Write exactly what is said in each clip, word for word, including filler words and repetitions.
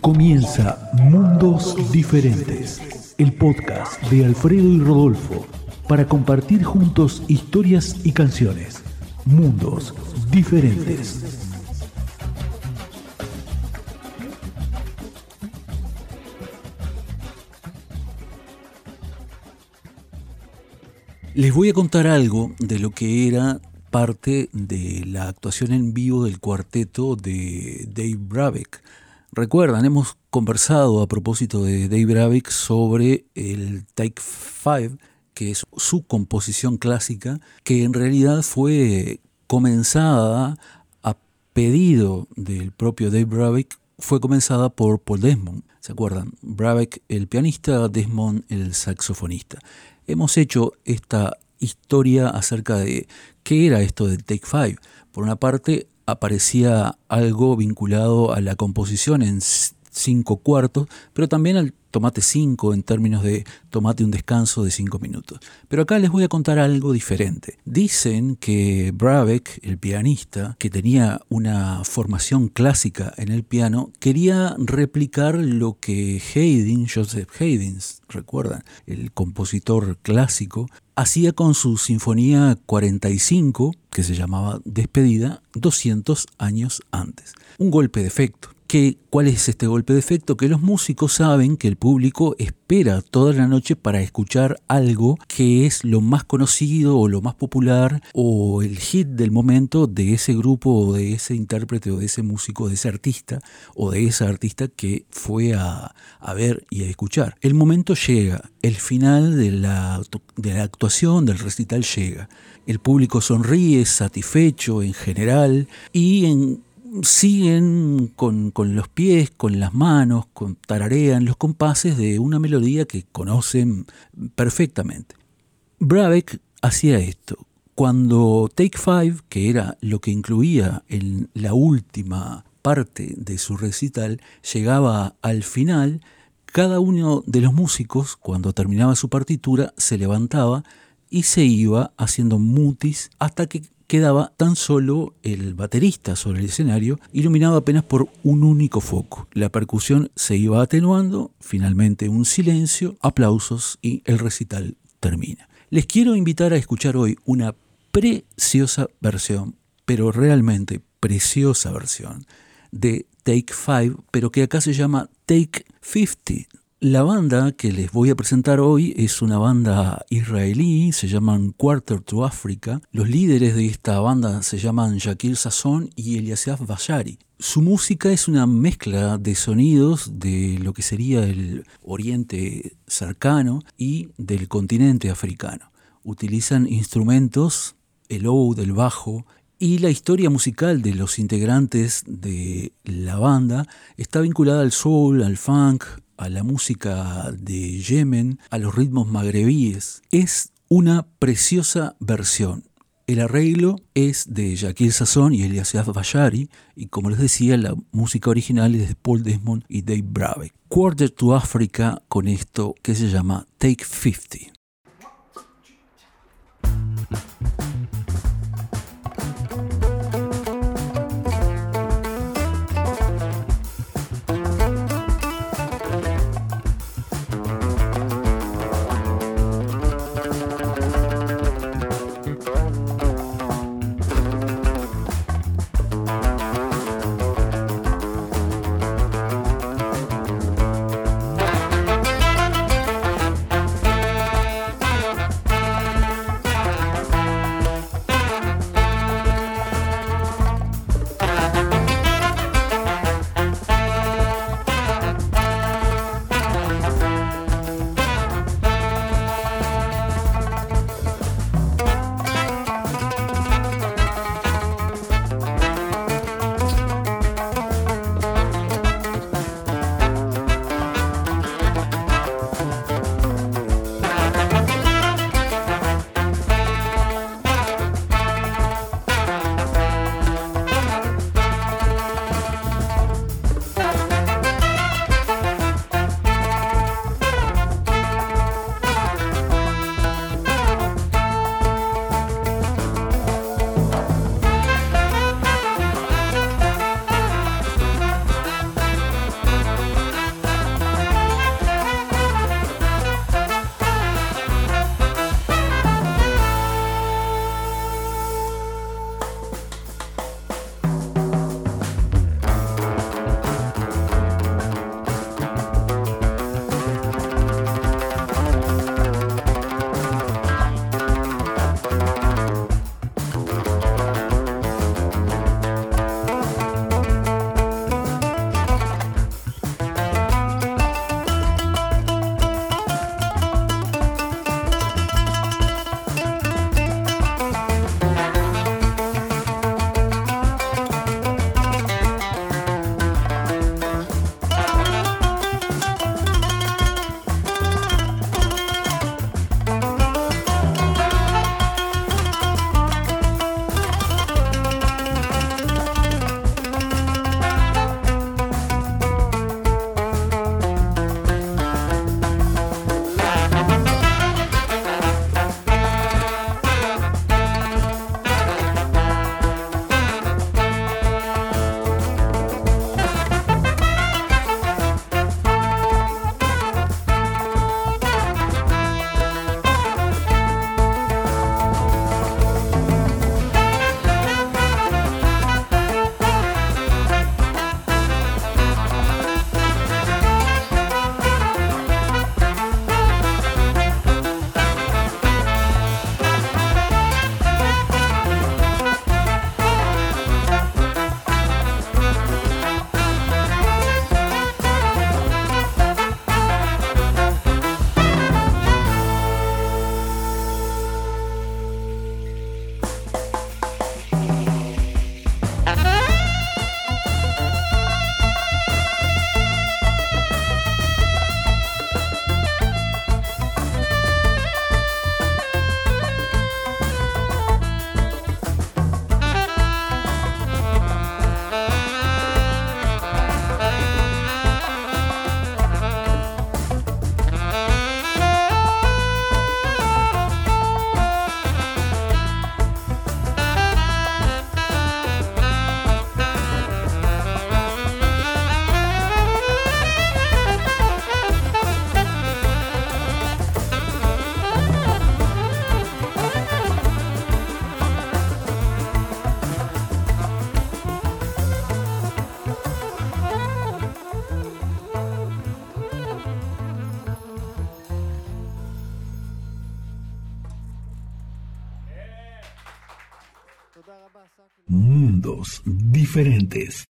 Comienza Mundos Diferentes, el podcast de Alfredo y Rodolfo, para compartir juntos historias y canciones. Mundos Diferentes. Les voy a contar algo de lo que era parte de la actuación en vivo del cuarteto de Dave Brubeck. Recuerdan, hemos conversado a propósito de Dave Brubeck sobre el Take Five, que es su composición clásica, que en realidad fue comenzada a pedido del propio Dave Brubeck, fue comenzada por Paul Desmond. ¿Se acuerdan? Brubeck el pianista, Desmond el saxofonista. Hemos hecho esta historia acerca de qué era esto del Take Five. Por una parte, aparecía algo vinculado a la composición en cinco cuartos, pero también al tomate cinco en términos de tomate un descanso de cinco minutos. Pero acá les voy a contar algo diferente. Dicen que Brubeck, el pianista, que tenía una formación clásica en el piano, quería replicar lo que Haydn, Joseph Haydn, recuerdan, el compositor clásico, hacía con su Sinfonía cuarenta y cinco, que se llamaba Despedida, doscientos años antes. Un golpe de efecto. ¿Qué, ¿Cuál es este golpe de efecto? Que los músicos saben que el público espera toda la noche para escuchar algo que es lo más conocido o lo más popular o el hit del momento de ese grupo o de ese intérprete o de ese músico, de ese artista o de esa artista que fue a, a ver y a escuchar. El momento llega, el final de la, de la actuación, del recital llega. El público sonríe, satisfecho en general y en siguen con, con los pies, con las manos, con, tararean los compases de una melodía que conocen perfectamente. Brubeck hacía esto. Cuando Take Five, que era lo que incluía en la última parte de su recital, llegaba al final, cada uno de los músicos, cuando terminaba su partitura, se levantaba y se iba haciendo mutis hasta que quedaba tan solo el baterista sobre el escenario, iluminado apenas por un único foco. La percusión se iba atenuando, finalmente un silencio, aplausos y el recital termina. Les quiero invitar a escuchar hoy una preciosa versión, pero realmente preciosa versión, de Take Five, pero que acá se llama Take Fifty. La banda que les voy a presentar hoy es una banda israelí, se llaman Quarter to Africa. Los líderes de esta banda se llaman Shakir Sasson y Eliasaf Bashari. Su música es una mezcla de sonidos de lo que sería el Oriente cercano y del continente africano. Utilizan instrumentos, el oud, el bajo, y la historia musical de los integrantes de la banda está vinculada al soul, al funk, a la música de Yemen, a los ritmos magrebíes. Es una preciosa versión. El arreglo es de Shakir Sasson y Eliasaf Bashari, y como les decía, la música original es de Paul Desmond y Dave Brubeck. Quarter to Africa con esto que se llama Take Fifty. Mundos diferentes.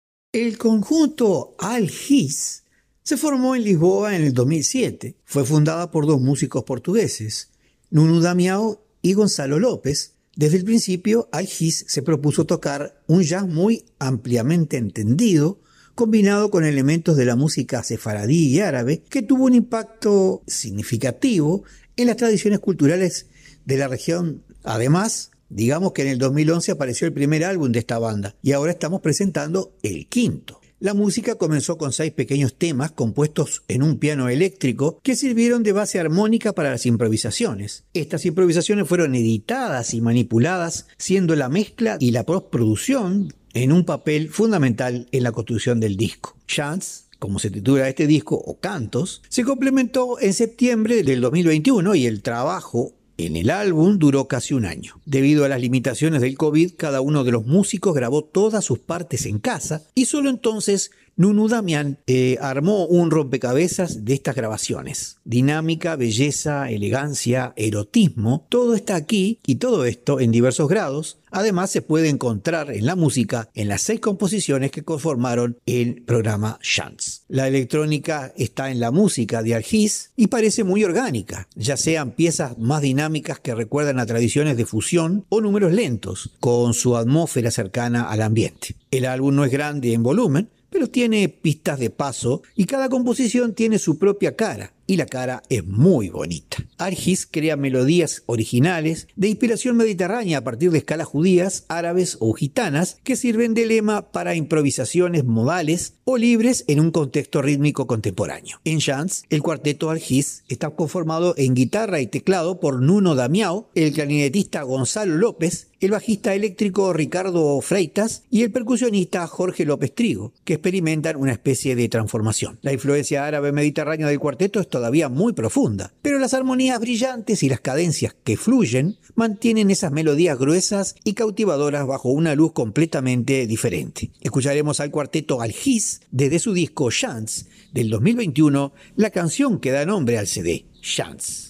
El conjunto Al-His se formó en Lisboa en el dos mil siete. Fue fundada por dos músicos portugueses, Nuno Damião y Gonzalo López. Desde el principio, Al-His se propuso tocar un jazz muy ampliamente entendido, combinado con elementos de la música sefaradí y árabe, que tuvo un impacto significativo en las tradiciones culturales de la región. Además, digamos que en el dos mil once apareció el primer álbum de esta banda y ahora estamos presentando el quinto. La música comenzó con seis pequeños temas compuestos en un piano eléctrico que sirvieron de base armónica para las improvisaciones. Estas improvisaciones fueron editadas y manipuladas, siendo la mezcla y la postproducción en un papel fundamental en la construcción del disco. Chants, como se titula este disco, o Cantos, se complementó en septiembre del dos mil veintiuno y el trabajo en el álbum duró casi un año. Debido a las limitaciones del COVID, cada uno de los músicos grabó todas sus partes en casa y solo entonces Nuno Damião eh, armó un rompecabezas de estas grabaciones. Dinámica, belleza, elegancia, erotismo, todo está aquí y todo esto en diversos grados. Además se puede encontrar en la música en las seis composiciones que conformaron el programa Chants. La electrónica está en la música de Al-His y parece muy orgánica, ya sean piezas más dinámicas que recuerdan a tradiciones de fusión o números lentos, con su atmósfera cercana al ambiente. El álbum no es grande en volumen, pero tiene pistas de paso y cada composición tiene su propia cara, y la cara es muy bonita. Al-His crea melodías originales de inspiración mediterránea a partir de escalas judías, árabes o gitanas que sirven de lema para improvisaciones modales o libres en un contexto rítmico contemporáneo. En Chants, el cuarteto Al-His está conformado en guitarra y teclado por Nuno Damião, el clarinetista Gonzalo López, el bajista eléctrico Ricardo Freitas y el percusionista Jorge López Trigo, que experimentan una especie de transformación. La influencia árabe mediterránea del cuarteto es todavía muy profunda, pero las armonías brillantes y las cadencias que fluyen mantienen esas melodías gruesas y cautivadoras bajo una luz completamente diferente. Escucharemos al cuarteto Al-His desde su disco Chants del dos mil veintiuno, la canción que da nombre al C D, Chants.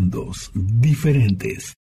mundos diferentes.